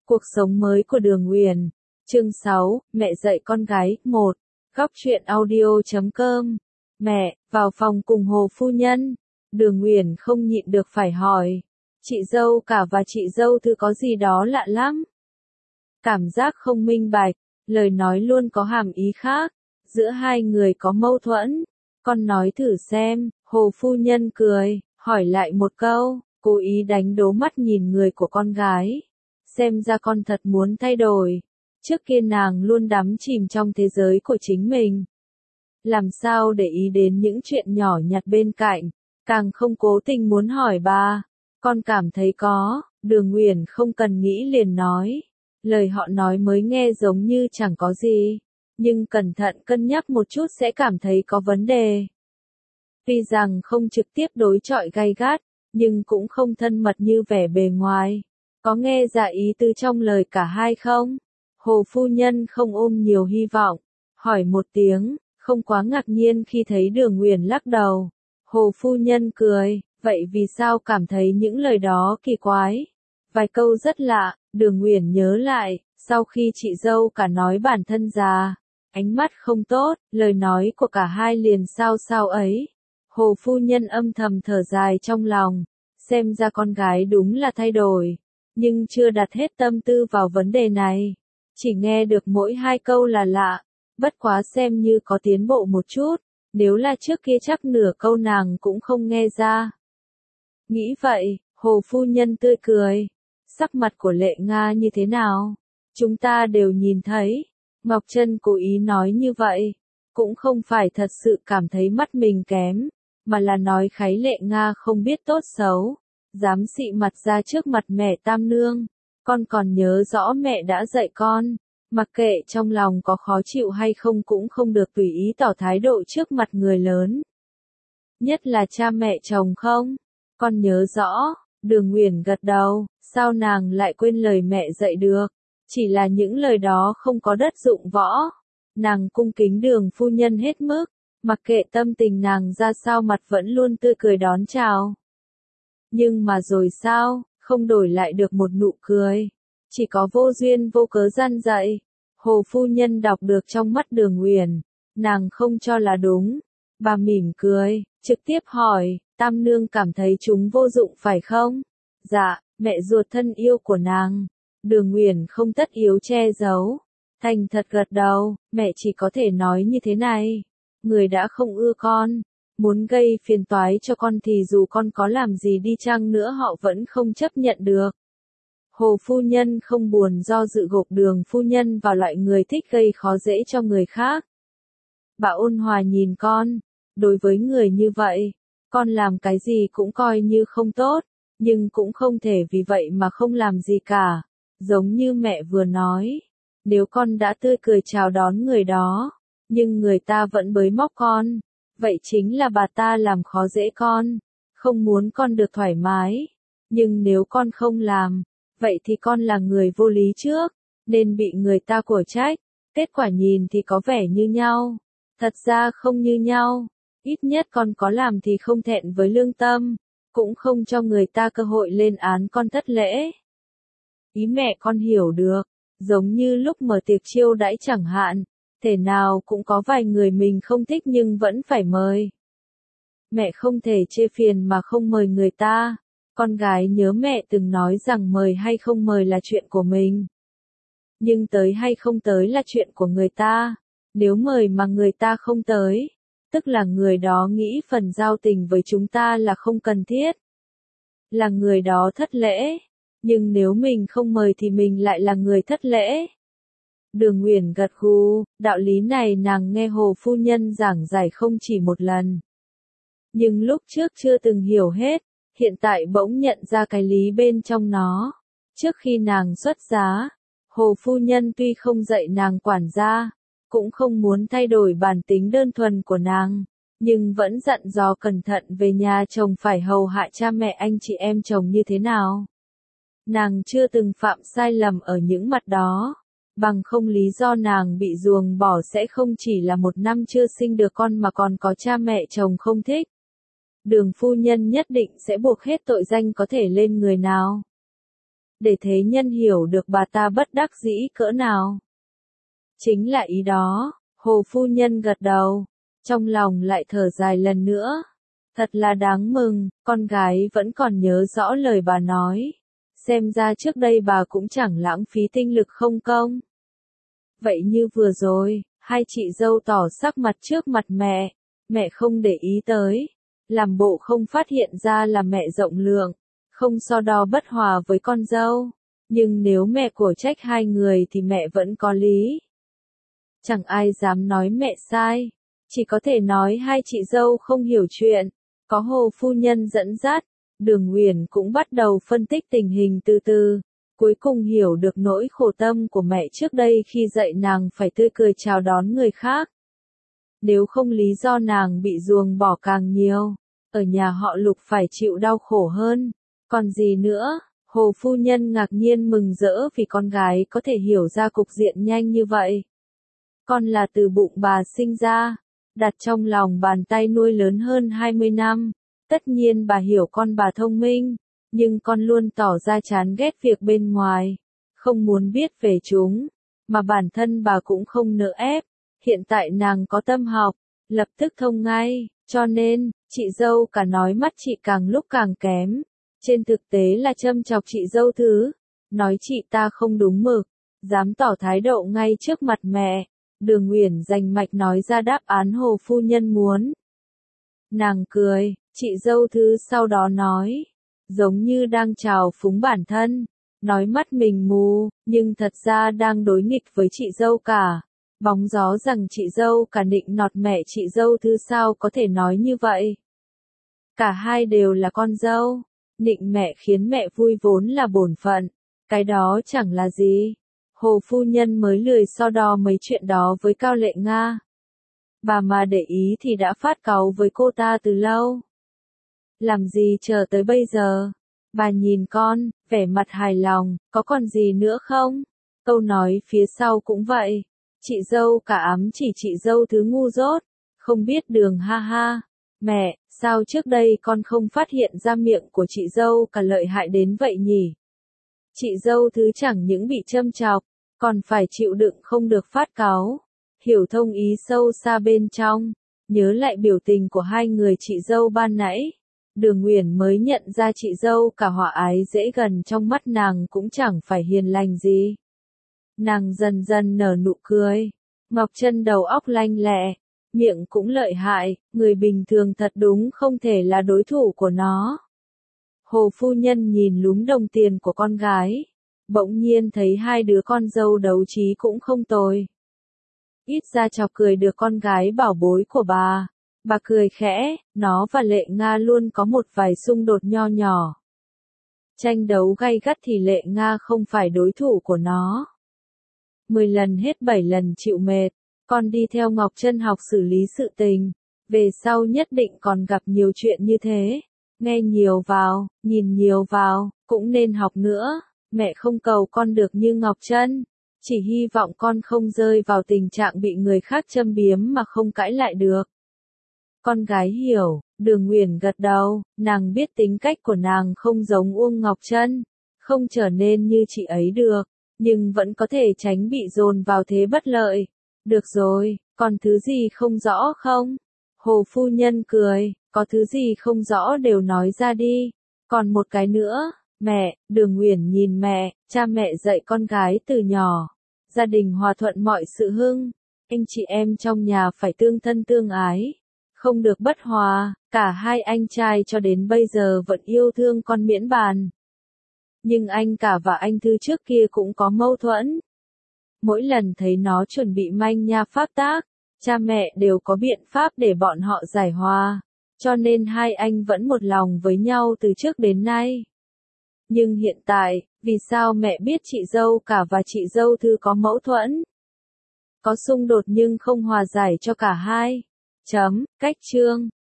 Cuộc sống mới của Đường Uyển. Chương 6, mẹ dạy con gái. 1. Góc truyện audio.com. Mẹ, vào phòng cùng Hồ phu nhân. Đường Uyển không nhịn được phải hỏi. Chị dâu cả và chị dâu Thư có gì đó lạ lắm. Cảm giác không minh bạch, lời nói luôn có hàm ý khác. Giữa hai người có mâu thuẫn. Con nói thử xem. Hồ phu nhân cười, hỏi lại một câu, cố ý đánh đố mắt nhìn người của con gái. Xem ra con thật muốn thay đổi. Trước kia nàng luôn đắm chìm trong thế giới của chính mình. Làm sao để ý đến những chuyện nhỏ nhặt bên cạnh, càng không cố tình muốn hỏi bà. Con cảm thấy có, Đường Uyển không cần nghĩ liền nói. Lời họ nói mới nghe giống như chẳng có gì, nhưng cẩn thận cân nhắc một chút sẽ cảm thấy có vấn đề. Tuy rằng không trực tiếp đối chọi gay gắt, nhưng cũng không thân mật như vẻ bề ngoài. Có nghe ra ý tứ trong lời cả hai không? Hồ phu nhân không ôm nhiều hy vọng, hỏi một tiếng, không quá ngạc nhiên khi thấy Đường Uyển lắc đầu. Hồ phu nhân cười, vậy vì sao cảm thấy những lời đó kỳ quái? Vài câu rất lạ, Đường Uyển nhớ lại, sau khi chị dâu cả nói bản thân già, ánh mắt không tốt, lời nói của cả hai liền sao sao ấy. Hồ phu nhân âm thầm thở dài trong lòng, xem ra con gái đúng là thay đổi, nhưng chưa đặt hết tâm tư vào vấn đề này. Chỉ nghe được mỗi hai câu là lạ, bất quá xem như có tiến bộ một chút, nếu là trước kia chắc nửa câu nàng cũng không nghe ra. Nghĩ vậy, Hồ phu nhân tươi cười, sắc mặt của Lệ Nga như thế nào? Chúng ta đều nhìn thấy. Ngọc Trân cố ý nói như vậy, cũng không phải thật sự cảm thấy mắt mình kém, mà là nói kháy Lệ Nga không biết tốt xấu, dám xị mặt ra trước mặt mẹ Tam Nương. Con còn nhớ rõ mẹ đã dạy con, mặc kệ trong lòng có khó chịu hay không cũng không được tùy ý tỏ thái độ trước mặt người lớn. Nhất là cha mẹ chồng không? Con nhớ rõ. Đường Uyển gật đầu, sao nàng lại quên lời mẹ dạy được? Chỉ là những lời đó không có đất dụng võ. Nàng cung kính Đường phu nhân hết mức, mặc kệ tâm tình nàng ra sao mặt vẫn luôn tươi cười đón chào. Nhưng mà rồi sao, không đổi lại được một nụ cười. Chỉ có vô duyên vô cớ gian dạy. Hồ phu nhân đọc được trong mắt Đường Uyển, nàng không cho là đúng. Bà mỉm cười, trực tiếp hỏi, Tam Nương cảm thấy chúng vô dụng phải không? Dạ, mẹ ruột thân yêu của nàng. Đường Uyển không tất yếu che giấu. Thành thật gật đầu, mẹ chỉ có thể nói như thế này. Người đã không ưa con, muốn gây phiền toái cho con thì dù con có làm gì đi chăng nữa họ vẫn không chấp nhận được. Hồ phu nhân không buồn do dự gộp Đường phu nhân vào loại người thích gây khó dễ cho người khác. Bà ôn hòa nhìn con, đối với người như vậy, con làm cái gì cũng coi như không tốt, nhưng cũng không thể vì vậy mà không làm gì cả. Giống như mẹ vừa nói, nếu con đã tươi cười chào đón người đó, nhưng người ta vẫn bới móc con, vậy chính là bà ta làm khó dễ con, không muốn con được thoải mái. Nhưng nếu con không làm, vậy thì con là người vô lý trước, nên bị người ta của trách. Kết quả nhìn thì có vẻ như nhau, thật ra không như nhau. Ít nhất con có làm thì không thẹn với lương tâm, cũng không cho người ta cơ hội lên án con thất lễ. Ý mẹ con hiểu được, giống như lúc mở tiệc chiêu đãi chẳng hạn, thể nào cũng có vài người mình không thích nhưng vẫn phải mời. Mẹ không thể chê phiền mà không mời người ta. Con gái nhớ mẹ từng nói rằng mời hay không mời là chuyện của mình, nhưng tới hay không tới là chuyện của người ta. Nếu mời mà người ta không tới, tức là người đó nghĩ phần giao tình với chúng ta là không cần thiết, là người đó thất lễ. Nhưng nếu mình không mời thì mình lại là người thất lễ. Đường Uyển gật gù, đạo lý này nàng nghe Hồ phu nhân giảng giải không chỉ một lần, nhưng lúc trước chưa từng hiểu hết, hiện tại bỗng nhận ra cái lý bên trong nó. Trước khi nàng xuất giá, Hồ phu nhân tuy không dạy nàng quản gia, cũng không muốn thay đổi bản tính đơn thuần của nàng, nhưng vẫn dặn dò cẩn thận về nhà chồng phải hầu hạ cha mẹ anh chị em chồng như thế nào. Nàng chưa từng phạm sai lầm ở những mặt đó, bằng không lý do nàng bị ruồng bỏ sẽ không chỉ là một năm chưa sinh được con mà còn có cha mẹ chồng không thích. Đường phu nhân nhất định sẽ buộc hết tội danh có thể lên người nào. để thế nhân hiểu được bà ta bất đắc dĩ cỡ nào. Chính là ý đó, Hồ phu nhân gật đầu, trong lòng lại thở dài lần nữa. Thật là đáng mừng, con gái vẫn còn nhớ rõ lời bà nói. Xem ra trước đây bà cũng chẳng lãng phí tinh lực không công. Vậy như vừa rồi, hai chị dâu tỏ sắc mặt trước mặt mẹ không để ý tới. Làm bộ không phát hiện ra là mẹ rộng lượng, không so đo bất hòa với con dâu. Nhưng nếu mẹ của trách hai người thì mẹ vẫn có lý. Chẳng ai dám nói mẹ sai, chỉ có thể nói hai chị dâu không hiểu chuyện. Có Hồ phu nhân dẫn dắt, Đường Uyển cũng bắt đầu phân tích tình hình từ từ, cuối cùng hiểu được nỗi khổ tâm của mẹ trước đây khi dạy nàng phải tươi cười chào đón người khác. Nếu không lý do nàng bị ruồng bỏ càng nhiều, ở nhà họ Lục phải chịu đau khổ hơn. Còn gì nữa? Hồ phu nhân ngạc nhiên mừng rỡ vì con gái có thể hiểu ra cục diện nhanh như vậy. Con là từ bụng bà sinh ra, đặt trong lòng bàn tay nuôi lớn hơn 20 năm. Tất nhiên bà hiểu con bà thông minh, nhưng con luôn tỏ ra chán ghét việc bên ngoài, không muốn biết về chúng, mà bản thân bà cũng không nỡ ép. Hiện tại nàng có tâm học, lập tức thông ngay, cho nên, chị dâu cả nói mắt chị càng lúc càng kém. Trên thực tế là châm chọc chị dâu thứ, nói chị ta không đúng mực, dám tỏ thái độ ngay trước mặt mẹ. Đường Uyển rành mạch nói ra đáp án Hồ phu nhân muốn. Nàng cười, chị dâu thứ sau đó nói, giống như đang trào phúng bản thân, nói mắt mình mù, nhưng thật ra đang đối nghịch với chị dâu cả. Bóng gió rằng chị dâu cả nịnh nọt mẹ chị dâu thứ sao có thể nói như vậy. Cả hai đều là con dâu, nịnh mẹ khiến mẹ vui vốn là bổn phận, cái đó chẳng là gì. Hồ phu nhân mới lười so đo mấy chuyện đó với Cao Lệ Nga. Bà mà để ý thì đã phát cáu với cô ta từ lâu. Làm gì chờ tới bây giờ? Bà nhìn con, vẻ mặt hài lòng, có còn gì nữa không? Câu nói phía sau cũng vậy. Chị dâu cả ám chỉ chị dâu thứ ngu dốt, không biết đường ha ha. Mẹ, sao trước đây con không phát hiện ra miệng của chị dâu cả lợi hại đến vậy nhỉ? Chị dâu thứ chẳng những bị châm chọc, còn phải chịu đựng không được phát cáu. Hiểu thông ý sâu xa bên trong, nhớ lại biểu tình của hai người chị dâu ban nãy. Đường Uyển mới nhận ra chị dâu cả hòa ái dễ gần trong mắt nàng cũng chẳng phải hiền lành gì. Nàng dần dần nở nụ cười. Ngọc Trân đầu óc lanh lẹ, miệng cũng lợi hại, người bình thường thật đúng không thể là đối thủ của nó. Hồ phu nhân nhìn lúm đồng tiền của con gái, bỗng nhiên thấy hai đứa con dâu đấu trí cũng không tồi. Ít ra chọc cười được con gái bảo bối của bà. Bà cười khẽ, nó và Lệ Nga luôn có một vài xung đột nho nhỏ. Tranh đấu gay gắt thì Lệ Nga không phải đối thủ của nó. 10 lần hết 7 lần chịu mệt, con đi theo Ngọc Trân học xử lý sự tình. Về sau nhất định còn gặp nhiều chuyện như thế. Nghe nhiều vào, nhìn nhiều vào, cũng nên học nữa. Mẹ không cầu con được như Ngọc Trân, chỉ hy vọng con không rơi vào tình trạng bị người khác châm biếm mà không cãi lại được. Con gái hiểu, Đường Uyển gật đầu, nàng biết tính cách của nàng không giống Uông Ngọc Trân, không trở nên như chị ấy được, nhưng vẫn có thể tránh bị dồn vào thế bất lợi. Được rồi, còn thứ gì không rõ không? Hồ phu nhân cười, có thứ gì không rõ đều nói ra đi. Còn một cái nữa, mẹ, Đường Uyển nhìn mẹ, cha mẹ dạy con gái từ nhỏ. Gia đình hòa thuận mọi sự hưng, anh chị em trong nhà phải tương thân tương ái. Không được bất hòa, cả hai anh trai cho đến bây giờ vẫn yêu thương con miễn bàn. Nhưng anh cả và anh Thư trước kia cũng có mâu thuẫn. Mỗi lần thấy nó chuẩn bị manh nha pháp tác, cha mẹ đều có biện pháp để bọn họ giải hòa, cho nên hai anh vẫn một lòng với nhau từ trước đến nay. Nhưng hiện tại, vì sao mẹ biết chị dâu cả và chị dâu Thư có mâu thuẫn? Có xung đột nhưng không hòa giải cho cả hai. Cách chương